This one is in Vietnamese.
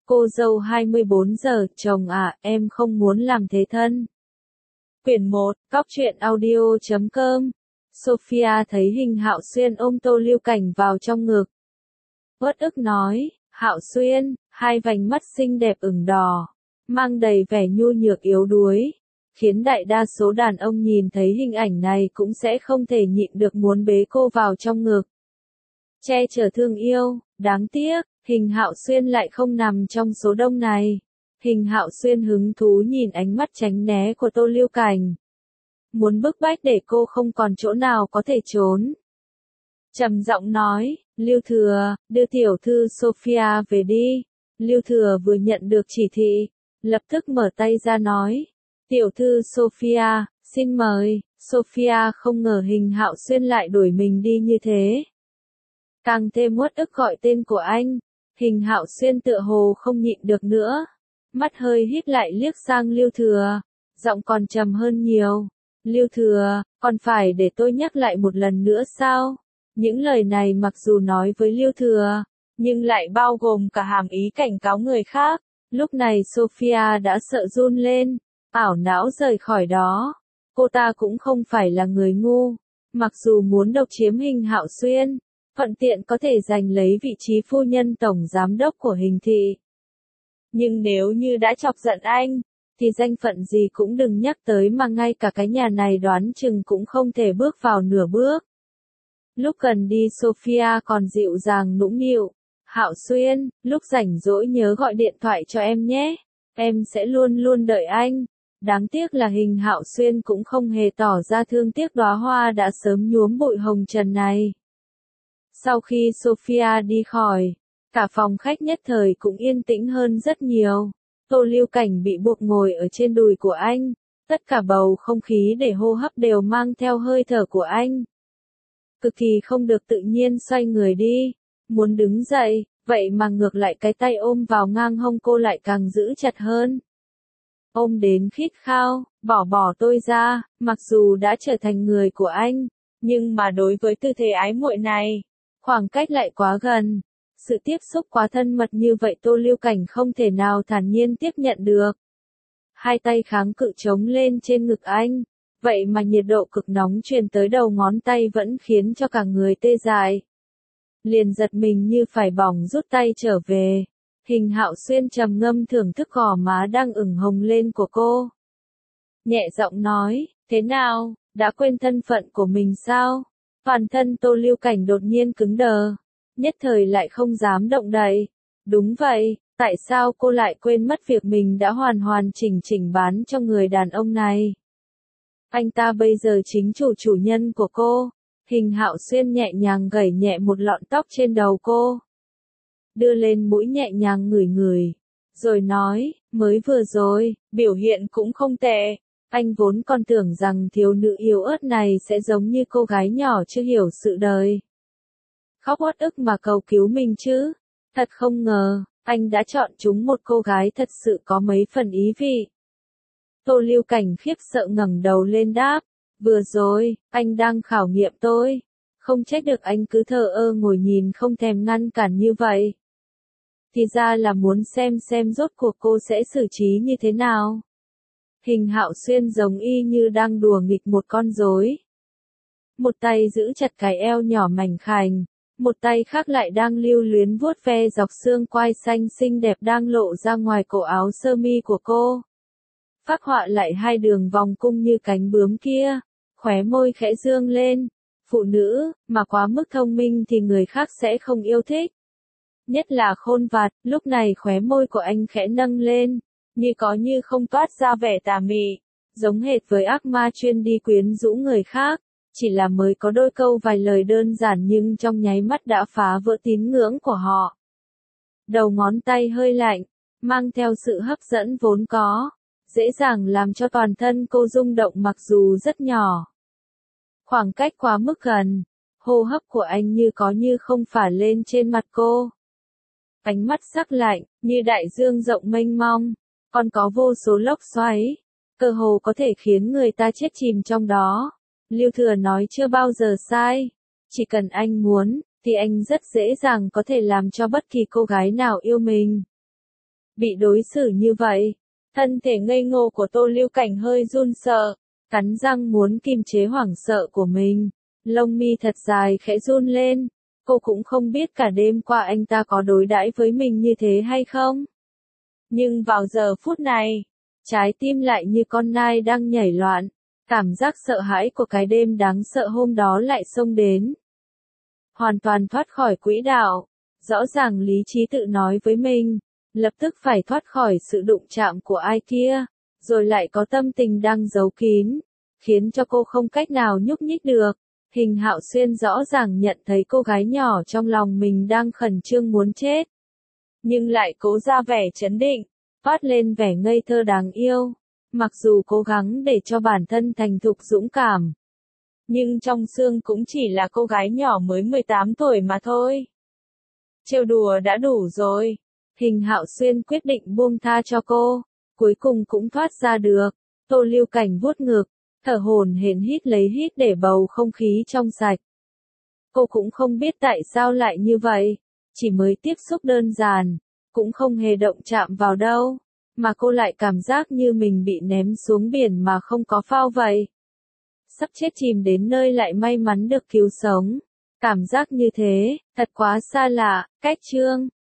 Cô dâu 24 giờ, chồng à, em không muốn làm thế thân. Quyển 1, Cóc truyện audio.com. Sophia thấy Hình Hạo Xuyên ôm Tô Lưu Cảnh vào trong ngực. Uất ức nói, Hạo Xuyên, hai vành mắt xinh đẹp ửng đỏ, mang đầy vẻ nhu nhược yếu đuối, khiến đại đa số đàn ông nhìn thấy hình ảnh này cũng sẽ không thể nhịn được muốn bế cô vào trong ngực. Che chở thương yêu, đáng tiếc, Hình Hạo Xuyên lại không nằm trong số đông này. Hình Hạo Xuyên hứng thú nhìn ánh mắt tránh né của Tô Lưu Cảnh. Muốn bức bách để cô không còn chỗ nào có thể trốn. Trầm giọng nói, Lưu Thừa, đưa tiểu thư Sophia về đi. Lưu Thừa vừa nhận được chỉ thị, lập tức mở tay ra nói, tiểu thư Sophia, xin mời. Sophia không ngờ Hình Hạo Xuyên lại đuổi mình đi như thế. Càng thêm uất ức gọi tên của anh, Hình Hạo Xuyên tựa hồ không nhịn được nữa. Mắt hơi híp lại liếc sang Lưu Thừa, giọng còn trầm hơn nhiều. Lưu Thừa, còn phải để tôi nhắc lại một lần nữa sao? Những lời này mặc dù nói với Lưu Thừa, nhưng lại bao gồm cả hàm ý cảnh cáo người khác. Lúc này Sophia đã sợ run lên, ảo não rời khỏi đó. Cô ta cũng không phải là người ngu, mặc dù muốn độc chiếm Hình Hạo Xuyên, thuận tiện có thể giành lấy vị trí phu nhân tổng giám đốc của Hình thị. Nhưng nếu như đã chọc giận anh, thì danh phận gì cũng đừng nhắc tới mà ngay cả cái nhà này đoán chừng cũng không thể bước vào nửa bước. Lúc gần đi Sophia còn dịu dàng nũng nịu, Hạo Xuyên, lúc rảnh rỗi nhớ gọi điện thoại cho em nhé, em sẽ luôn luôn đợi anh. Đáng tiếc là Hình Hạo Xuyên cũng không hề tỏ ra thương tiếc đóa hoa đã sớm nhuốm bụi hồng trần này. Sau khi Sophia đi khỏi, cả phòng khách nhất thời cũng yên tĩnh hơn rất nhiều. Tô Lưu Cảnh bị buộc ngồi ở trên đùi của anh, tất cả bầu không khí để hô hấp đều mang theo hơi thở của anh. Cực kỳ không được tự nhiên xoay người đi, muốn đứng dậy, vậy mà ngược lại cái tay ôm vào ngang hông cô lại càng giữ chặt hơn. Ôm đến khít khao, bỏ tôi ra, mặc dù đã trở thành người của anh, nhưng mà đối với tư thế ái muội này, khoảng cách lại quá gần. Sự tiếp xúc quá thân mật như vậy Tô Lưu Cảnh không thể nào thản nhiên tiếp nhận được. Hai tay kháng cự chống lên trên ngực anh, vậy mà nhiệt độ cực nóng truyền tới đầu ngón tay vẫn khiến cho cả người tê dại. Liền giật mình như phải bỏng rút tay trở về. Hình Hạo Xuyên trầm ngâm thưởng thức gò má đang ửng hồng lên của cô. Nhẹ giọng nói, thế nào, đã quên thân phận của mình sao? Toàn thân Tô Lưu Cảnh đột nhiên cứng đờ. Nhất thời lại không dám động đậy. Đúng vậy, tại sao cô lại quên mất việc mình đã hoàn hoàn chỉnh bán cho người đàn ông này? Anh ta bây giờ chính chủ nhân của cô. Hình Hạo Xuyên nhẹ nhàng gẩy nhẹ một lọn tóc trên đầu cô. Đưa lên mũi nhẹ nhàng ngửi, rồi nói, mới vừa rồi, biểu hiện cũng không tệ. Anh vốn còn tưởng rằng thiếu nữ yếu ớt này sẽ giống như cô gái nhỏ chưa hiểu sự đời. Khóc uất ức mà cầu cứu mình chứ. Thật không ngờ, anh đã chọn chúng một cô gái thật sự có mấy phần ý vị. Tô Lưu Cảnh khiếp sợ ngẩng đầu lên đáp, vừa rồi, anh đang khảo nghiệm tôi. Không trách được anh cứ thờ ơ ngồi nhìn không thèm ngăn cản như vậy. Thì ra là muốn xem rốt cuộc cô sẽ xử trí như thế nào. Hình Hạo Xuyên giống y như đang đùa nghịch một con rối. Một tay giữ chặt cái eo nhỏ mảnh khảnh, một tay khác lại đang lưu luyến vuốt ve dọc xương quai xanh xinh đẹp đang lộ ra ngoài cổ áo sơ mi của cô. Phác họa lại hai đường vòng cung như cánh bướm kia, khóe môi khẽ dương lên. Phụ nữ, mà quá mức thông minh thì người khác sẽ không yêu thích. Nhất là khôn vặt, lúc này khóe môi của anh khẽ nâng lên, như có như không toát ra vẻ tà mị, giống hệt với ác ma chuyên đi quyến rũ người khác. Chỉ là mới có đôi câu vài lời đơn giản nhưng trong nháy mắt đã phá vỡ tín ngưỡng của họ. Đầu ngón tay hơi lạnh, mang theo sự hấp dẫn vốn có, dễ dàng làm cho toàn thân cô rung động mặc dù rất nhỏ. Khoảng cách quá mức gần, hô hấp của anh như có như không phả lên trên mặt cô. Ánh mắt sắc lạnh, như đại dương rộng mênh mông, còn có vô số lốc xoáy, cơ hồ có thể khiến người ta chết chìm trong đó. Lưu Thừa nói chưa bao giờ sai, chỉ cần anh muốn, thì anh rất dễ dàng có thể làm cho bất kỳ cô gái nào yêu mình. Bị đối xử như vậy, thân thể ngây ngô của Tô Lưu Cảnh hơi run sợ, cắn răng muốn kiềm chế hoảng sợ của mình. Lông mi thật dài khẽ run lên, cô cũng không biết cả đêm qua anh ta có đối đãi với mình như thế hay không. Nhưng vào giờ phút này, trái tim lại như con nai đang nhảy loạn, cảm giác sợ hãi của cái đêm đáng sợ hôm đó lại xông đến. Hoàn toàn thoát khỏi quỹ đạo, rõ ràng lý trí tự nói với mình, lập tức phải thoát khỏi sự đụng chạm của ai kia, rồi lại có tâm tình đang giấu kín, khiến cho cô không cách nào nhúc nhích được. Hình Hạo Xuyên rõ ràng nhận thấy cô gái nhỏ trong lòng mình đang khẩn trương muốn chết, nhưng lại cố ra vẻ trấn định, toát lên vẻ ngây thơ đáng yêu. Mặc dù cố gắng để cho bản thân thành thục dũng cảm, nhưng trong xương cũng chỉ là cô gái nhỏ mới 18 tuổi mà thôi. Trêu đùa đã đủ rồi. Hình Hạo Xuyên quyết định buông tha cho cô, cuối cùng cũng thoát ra được. Tô Lưu Cảnh vuốt ngực, thở hổn hển hít lấy hít để bầu không khí trong sạch. Cô cũng không biết tại sao lại như vậy, chỉ mới tiếp xúc đơn giản, cũng không hề động chạm vào đâu, mà cô lại cảm giác như mình bị ném xuống biển mà không có phao vậy. Sắp chết chìm đến nơi lại may mắn được cứu sống. Cảm giác như thế, thật quá xa lạ. Cách chương